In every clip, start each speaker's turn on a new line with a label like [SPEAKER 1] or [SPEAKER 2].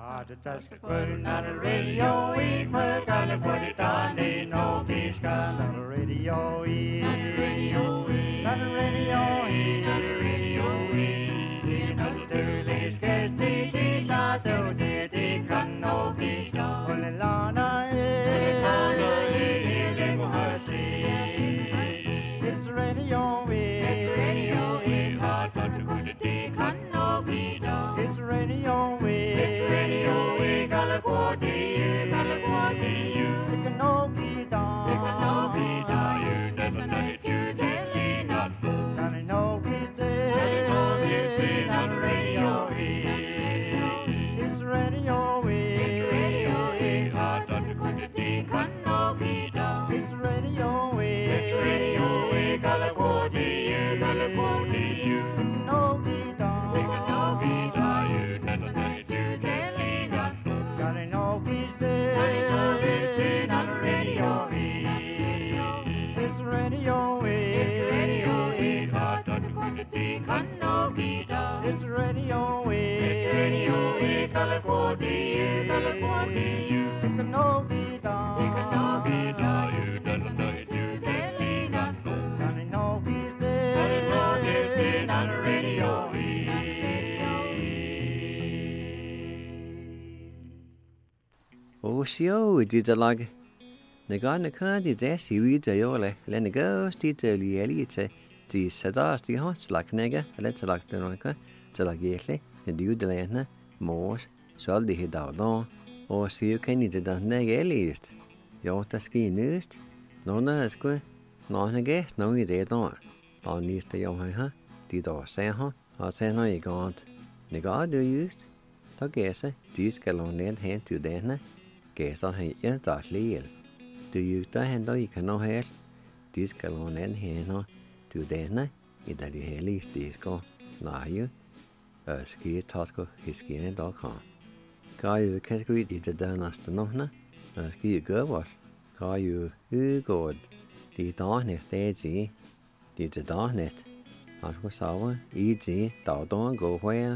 [SPEAKER 1] Just putting on the radio, we gotta put it on, ain't no peace on the radio, on the radio, on the radio, on the radio, in Australia's case, they thought they can no be done. Only Lana, it's radio, it's radio, hard but to put it, they can no be done. It's radio, it's radio, we gotta go to you, take a no be done, you never know it, you telling us, gotta know he's dead, on the radio, it's radio, hard but to put it, they can no be done. It's radio, we gotta go to you, no be done, you never know it, you telling us, gotta know he's dead, on the radio, it's radio, hard but to put it, they can no be done. It's radio, we gotta go to you, take a no be done, you never know it, you telling us, gotta know he's dead, on the radio.
[SPEAKER 2] Oh, sure, did the log. The gun the country there, see we the ole, let the ghost did the elite, the sadas, the horse like nigger, let's like the rocker, to like yetly, the dude the lantern, Morse, so the head out on, or see you can eat the neg least. You want the ski news? No, that's good. No, I guess, no, you did not. On these the young, huh? Did or say, huh? I'll say no, you can't. The god do used. Så gæser, de skal låne hen til denne. Gæser han er daglig. Du jøder han der I kan nå her. De skal låne hen til denne. I der de hellige stisker. Nej jo. Ski tasker hiskene der kan. Kan jo kan gå i det der næste nåne. Ski gør vores. Kan jo udgå. De dagene stadig. De dagene. Han skal sove i det dagdåren gå højere.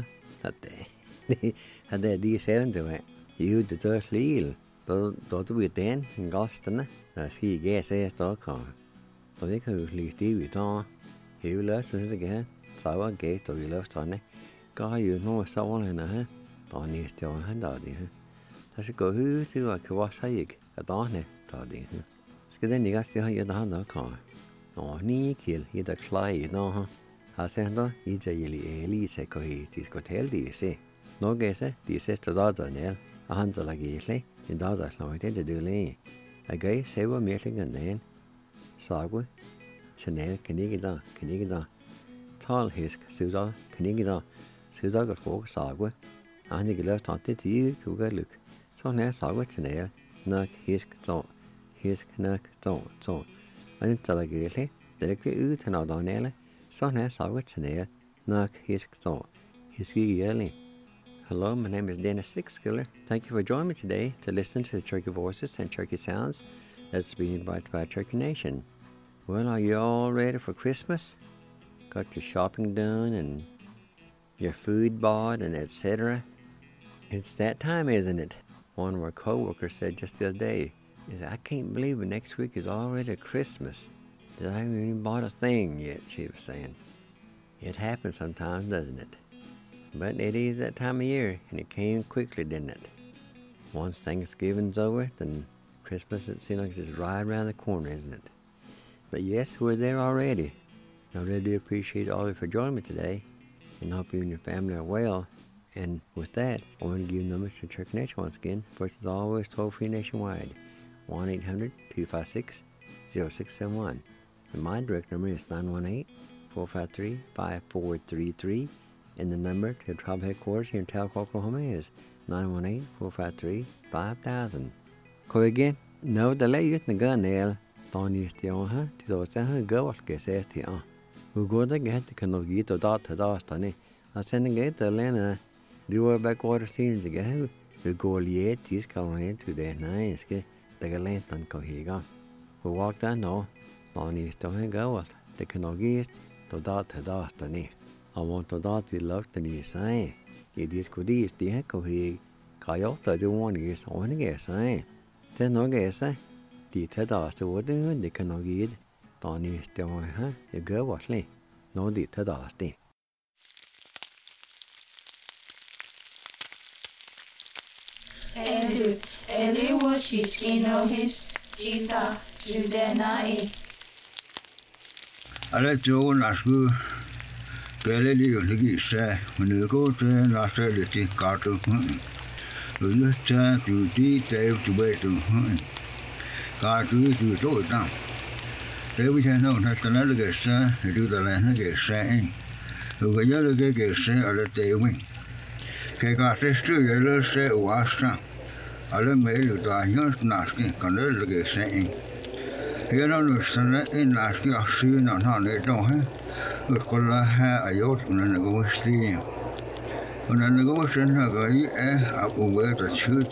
[SPEAKER 2] Hadde de seven til meg. Jo, det tør slil. Da du vet den, gastene. Ski gæse stakker. Da vi kan jo slik stiv i ta. Jo, løs det ikke. Sauer gæst og vi løs tanne. Ga jo noe sauer henne her. Da næste år han da de her. Da skal gå ud til at kva seg ikke. At da han da de her. Skal den ikke sted ha gjør han da kan. Nå, ni kill. I da klai da ha. Har sen da. I da gjeldig elise hva i diskotel de se. Nå gæse, de siste dager ned, og han til lage isle, i dager slået til det døle. Jeg gøy sever merlingen den, sagde, chanel kan ikke da, talhisk, søddag, kan ikke da, søddag og skog, sagde, og han ikke løst at det tid, tog jeg lyk. Så han sagde chanel, nok hisk, nok, så. Og han til lage isle, det er ikke ud til noget dernede, så han sagde chanel, nok hisk, hisk ikke. Hello, my name is Dennis Sixskiller. Thank you for joining me today to listen to the Cherokee Voices and Cherokee Sounds that's being brought by Cherokee Nation. Well, are you all ready for Christmas? Got your shopping done and your food bought and etc.? It's that time, isn't it? One of our co-workers said just the other day, he said, I can't believe it, next week is already Christmas. I haven't even bought a thing yet, she was saying. It happens sometimes, doesn't it? But it is that time of year, and it came quickly, didn't it? Once Thanksgiving's over, then Christmas, it seems like it's just right around the corner, isn't it? But yes, we're there already. I really do appreciate all of you for joining me today, and hope you and your family are well. And with that, I want to give numbers to Cherokee Nation once again. First, as always, toll-free nationwide, 1-800-256-0671. And my direct number is 918-453-5433. And the number to Tribal Headquarters here in Talc, Oklahoma is 918-453-5000. Ko again, no delay ut na ganel, Tony Stiona, to the girl gets STA. Who go to get the canogito dot to Dostani. I send a gate the Lena, do a backwater scene to go. The goal yet is coming to the nice, the Galantan Cohiga. Who walked down, no, Tony Stiona girls, the canogist to dot to Dostani. I want to dot the love to the sign. It is good, the echo he 가요 더주원이 소원이겠어요. 대노게서 디테다 저거든 디카노기 돈이 때문에 이거 왔래. 너 디테다 스티.
[SPEAKER 3] Eli washishkinohis jisa judenai.
[SPEAKER 4] Alla jo nasku keleli ligi se meniko te nasel ti kartu. Lu cha tu ti te tu be tu. Kartu tu to ta. Te vi chen no ta na le se du da le na ge se. Lu ge ya le ge se ala te wi. Ke ka se stu ye le se wa sa. Alla me lu da hin naski kan le ge se. Here on the Senate in last year, soon on how they don't have. But Kola had a yacht on a negotiation. When a negotiation, I go up over the church.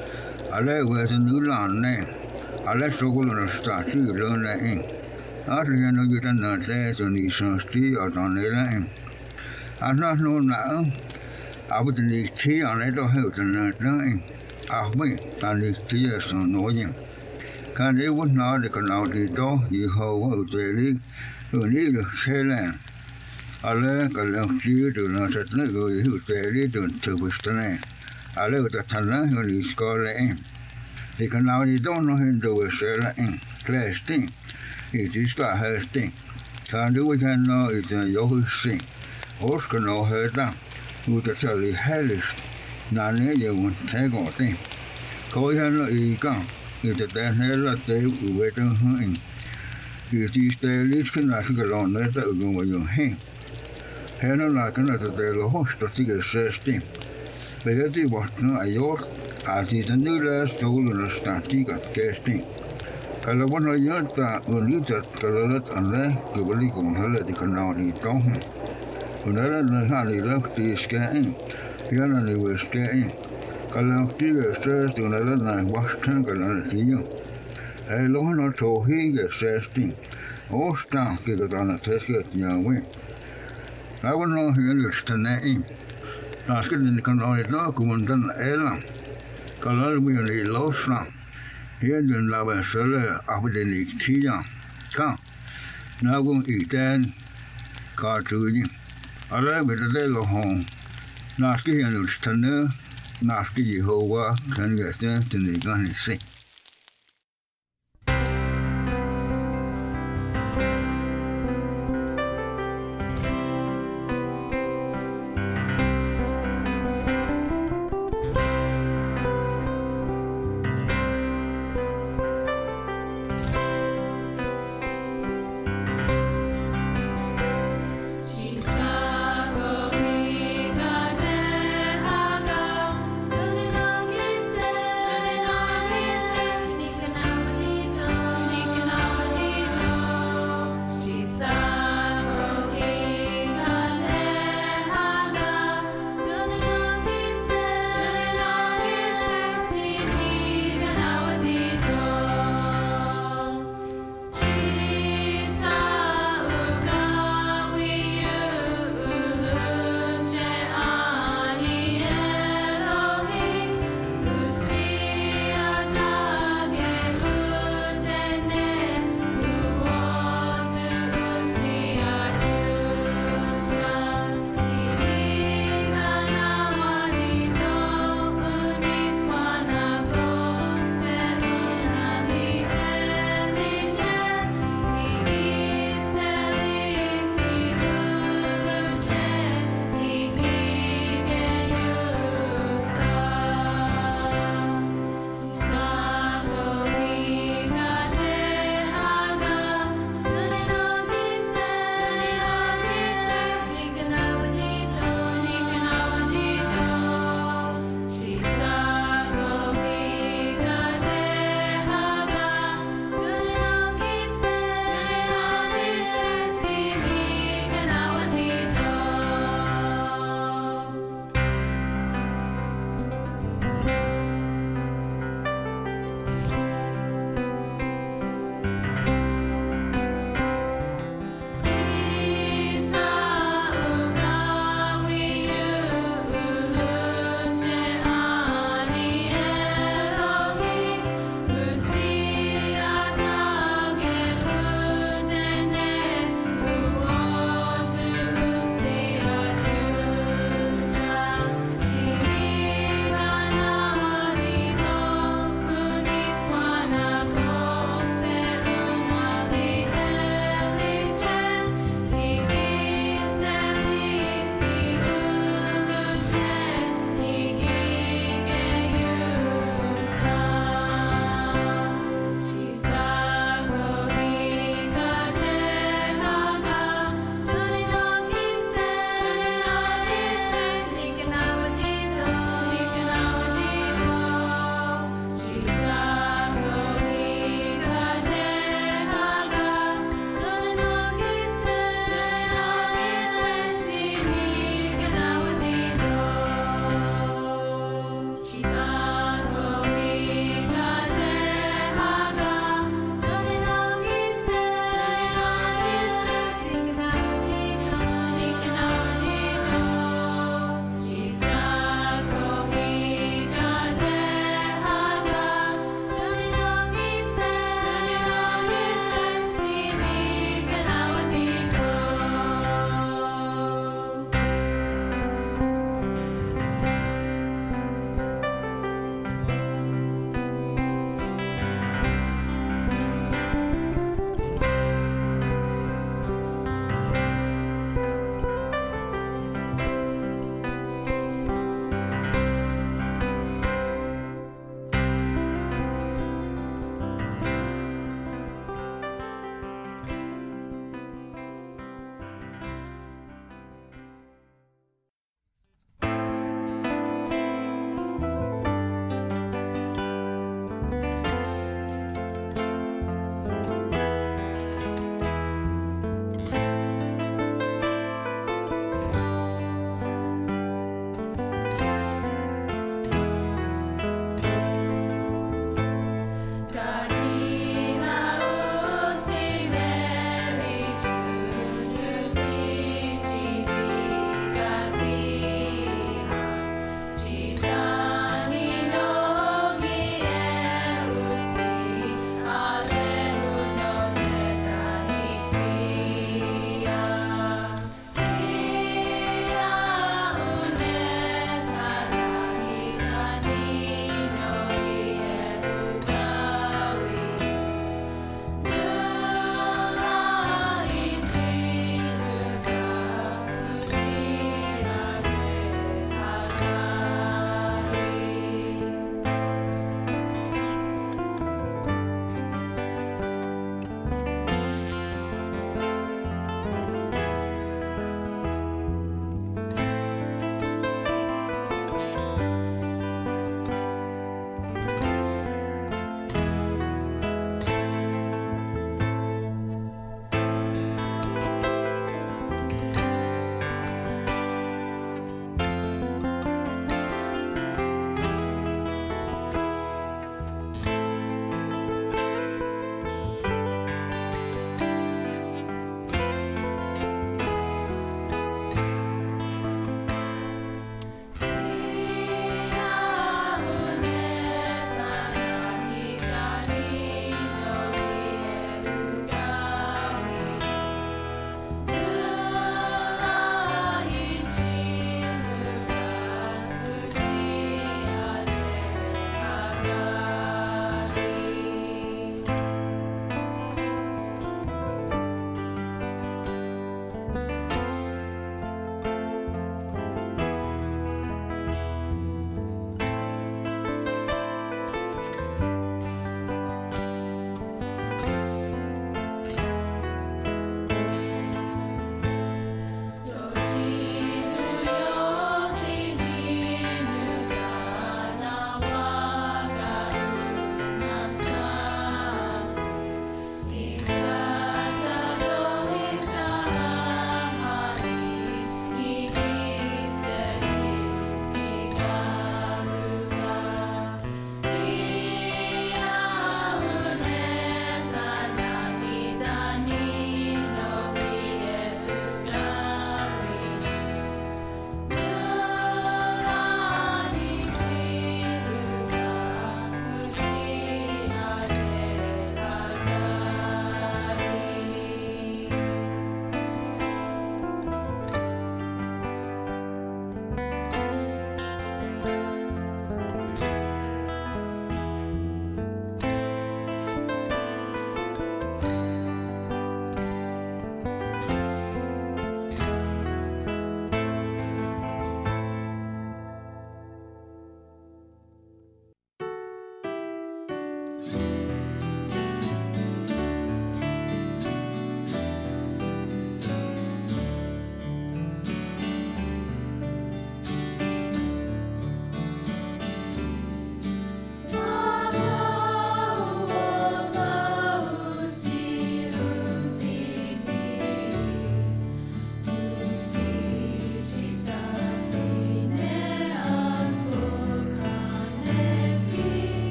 [SPEAKER 4] I lay with a new land name. I let so go on a statue, learn that in. After you know you can not say to need some steel or on the line. I'm not known now. I would need tea on it or help and not knowing. I'll wait, and these tears on knowing. Kan det vart när det kan alltid då I har utvälig och ni då sällan alla kan låta det när sätt när gå I utvälig då till bestämma alla vet att alla hur ska det det kan alltid då nå hända sällan klästing det ska hösting kan du kan nå utan jag sing och ska nå höra ut att det helst när ni ju tar gå det går han I gång It then hell at the waiting hang. It is the least can ask a long letter going with your hand. Hannah like another day, the host of the system. The lady was not a york, as it a new last stolen a static at casting. Calabona yanta will eat at Calalet and lay, the Velicum Hella the canal eat on him. When Ellen Harry left the scanning, Yanni was scanning. Kalaktiga says to another night, wash tangle on the tea. A long or so he gets sesting. All stamp get it on a test get young way. I will know here is to name. Ask it in the canal document and Ella. Color me on the low slump. Here in lava cellar after the leak tea. Come. Now go eat then. Cartoon. I love it a little home. Ask it in the stunner. Naski Jehovah kan get there to the gun see.
[SPEAKER 3] His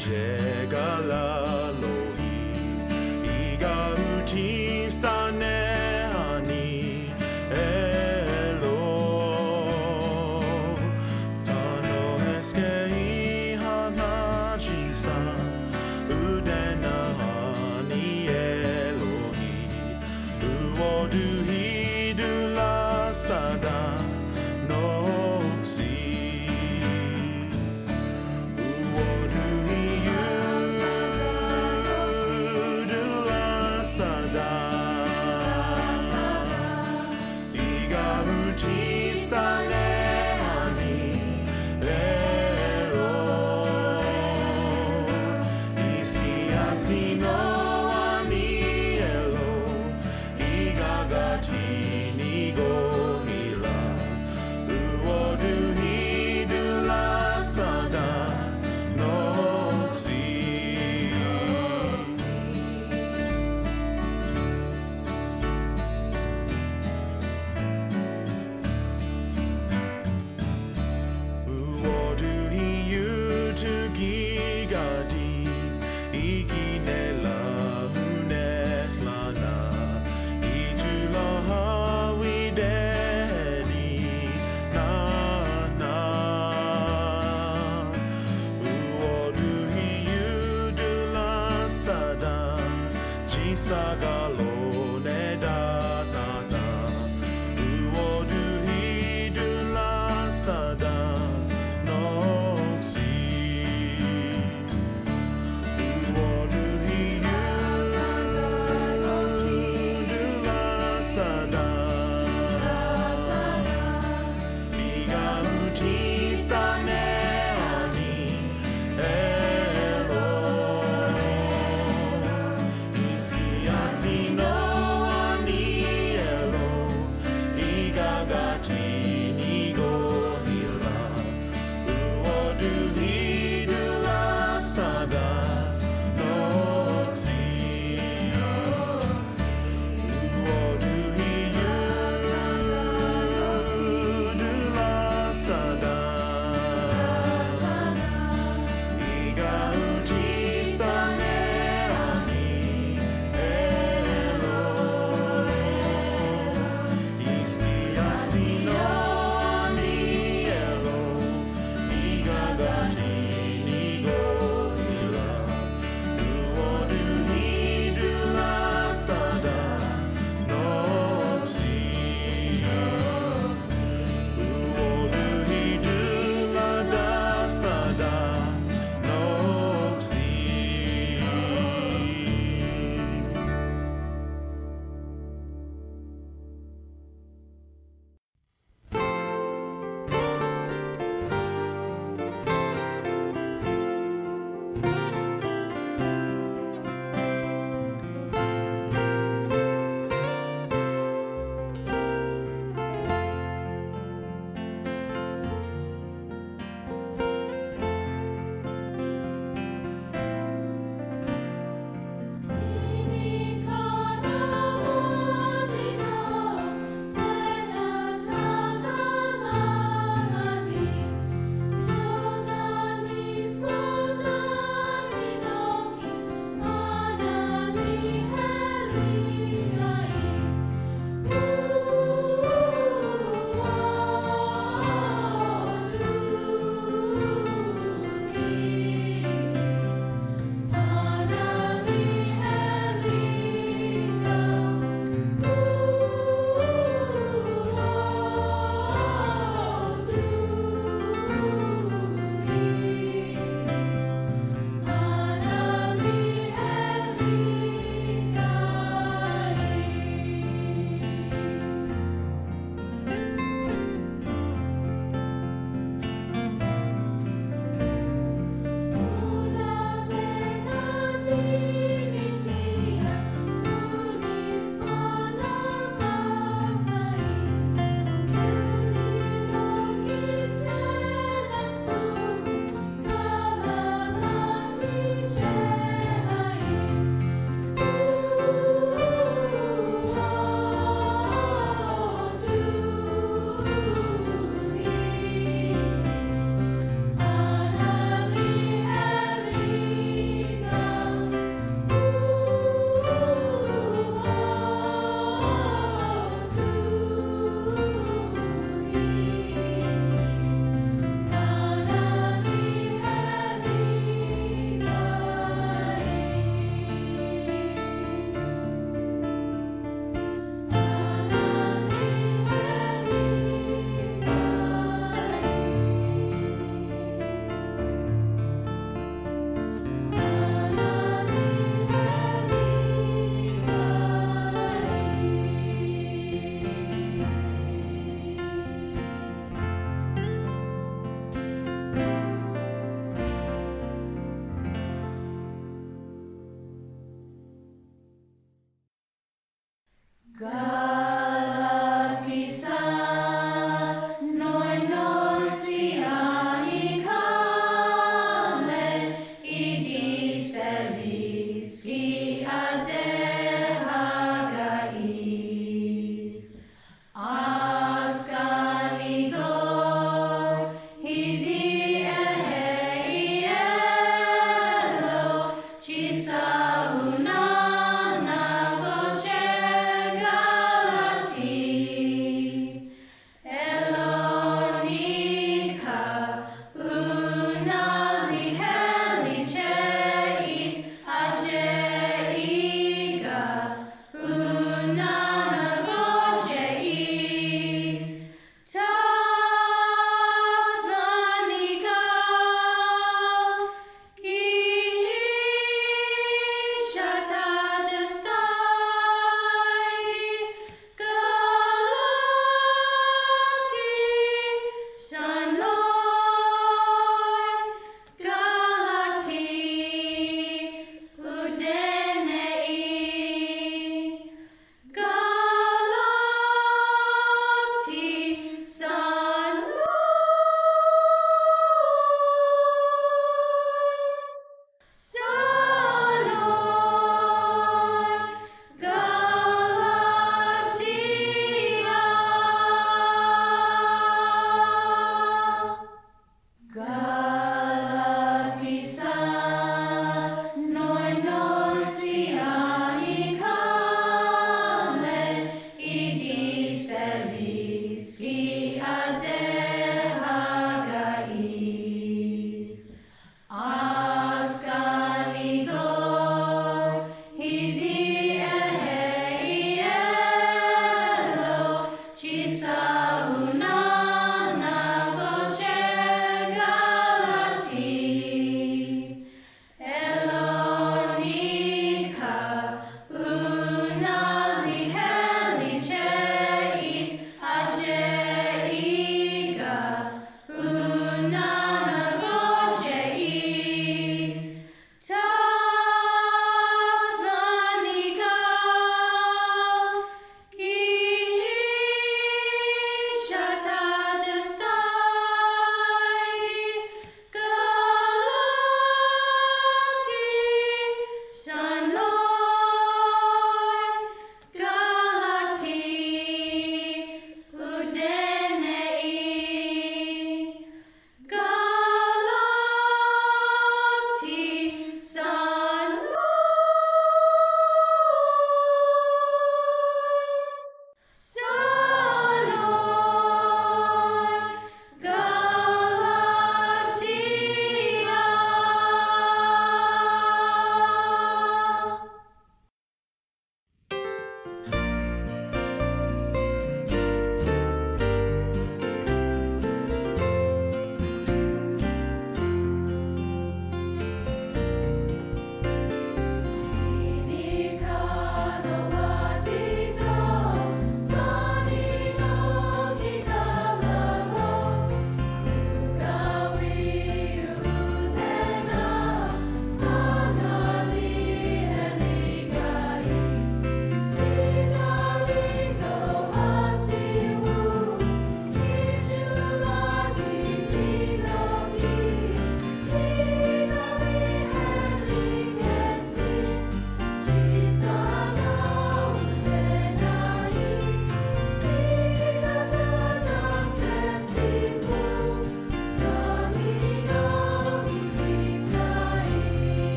[SPEAKER 5] Casino.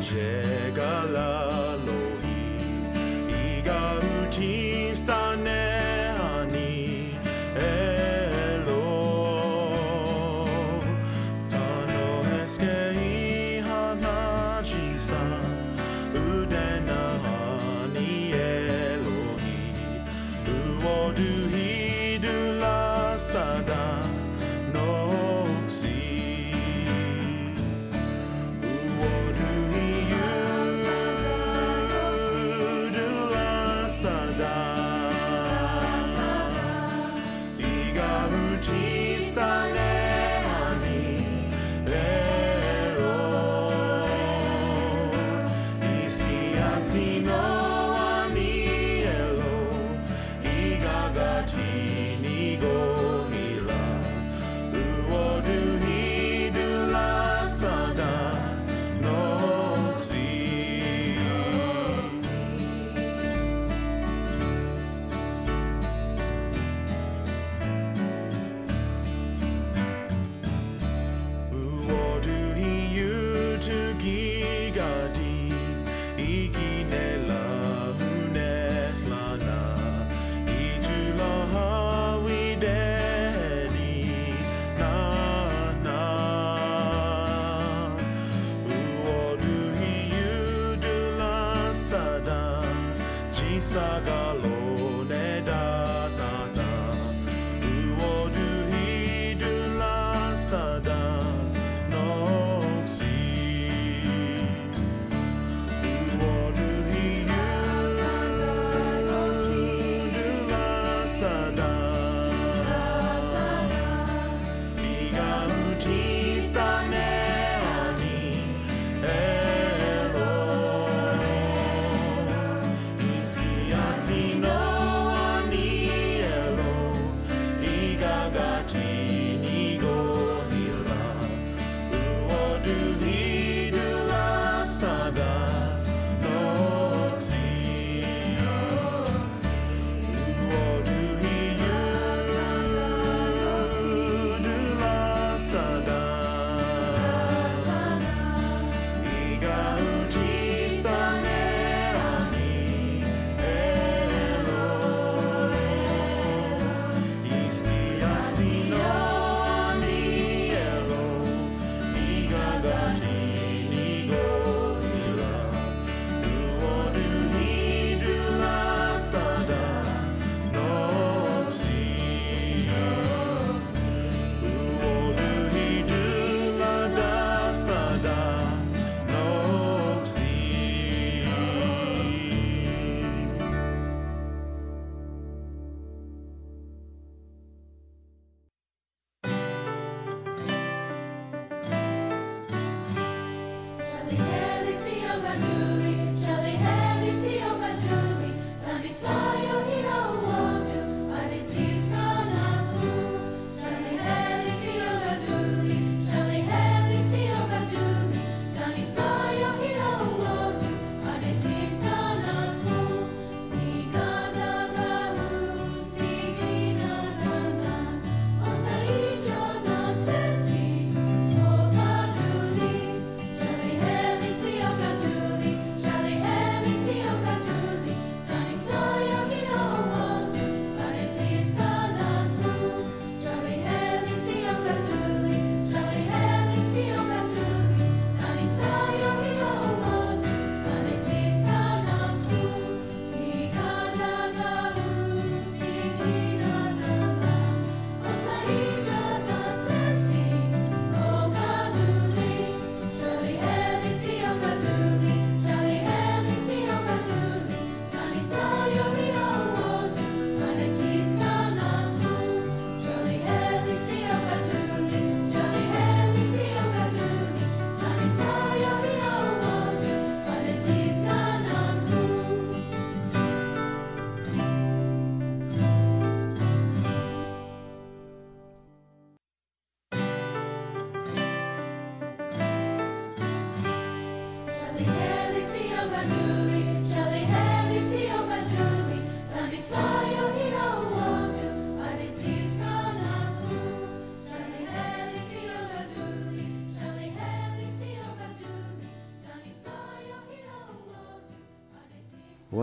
[SPEAKER 5] Casino.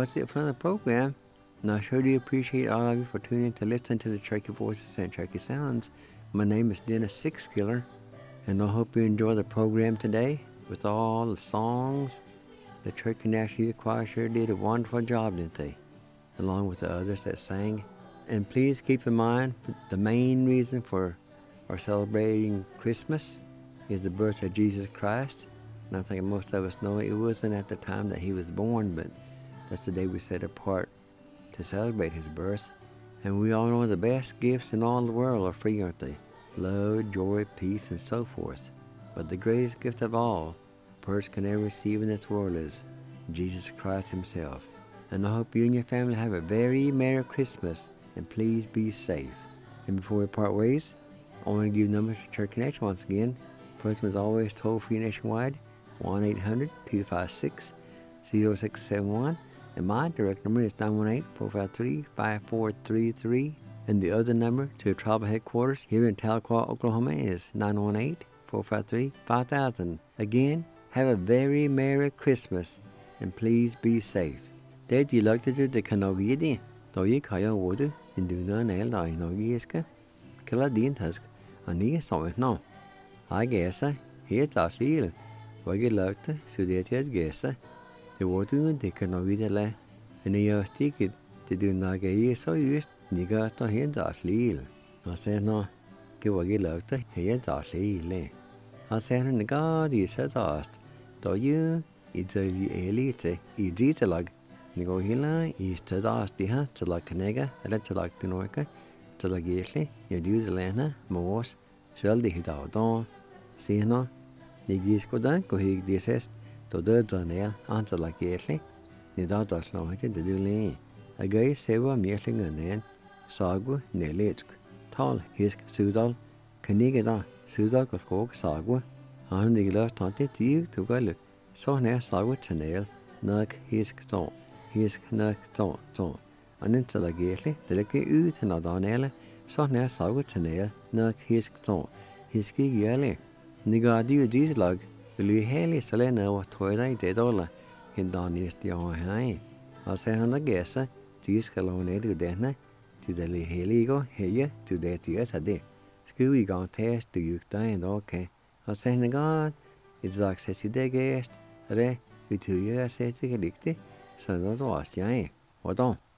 [SPEAKER 2] that's it for the program. And I sure do appreciate all of you for tuning in to listen to the Cherokee Voices and Cherokee Sounds. My name is Dennis Sixskiller, and I hope you enjoy the program today with all the songs. The Cherokee National Youth Choir sure did a wonderful job, didn't they? Along with the others that sang. And please keep in mind, the main reason for our celebrating Christmas is the birth of Jesus Christ. And I think most of us know it wasn't at the time that he was born, but that's the day we set apart to celebrate his birth. And we all know the best gifts in all the world are free, aren't they? Love, joy, peace, and so forth. But the greatest gift of all a person can ever receive in this world is Jesus Christ himself. And I hope you and your family have a very Merry Christmas, and please be safe. And before we part ways, I want to give numbers to Cherokee Nation once again. First one is always toll-free nationwide, 1-800-256-0671. And my direct number is 918-453-5433. And the other number to the tribal headquarters here in Tahlequah, Oklahoma is 918-453-5000. Again, have a very Merry Christmas, and please be safe. They elected the Kanogidi, though you can't order in do not nail the Inogiska. Kiladin Tusk, and he saw it now. I guess here's our seal. What you loved, so that you guess. The water they cannot be the and you stick it to do not get so used. Nigga to hear our seal. I said no, give what you loved, here's our seal. I said, and God is at last. Though you, it's a elite, it's a log. Nigo hila is to last the hat to like a nega, and let's like the noika, to like yesly, you do the lana, moors, shall the hit out on. See no, Nigis go down, go hig this est, to the Daniel, answer like yesly, Nida does no hit to do lay. A gay sever meeting and then, Sagu, Neletsk, tall, his Sudal, Canigada, Sudal got coke, Sagu. I'm the last 20 to go look. So near Sagu Chanel, Nug his stone, his Nug stone. And into the gately, the lucky oot and Adonella, so near Sagu Chanel, Nug his stone, his key yelly. Nigga these lug, will you hail Selena or Twilight dead all in Donny's the high. I'll say on the guesser, these colonel to Dana, to the Heligo, here to that years a day. Screwy gone test to you dying okay. I'll say to God, it's like says the guest, re, you 2 years says to get it, so that was giant. What on?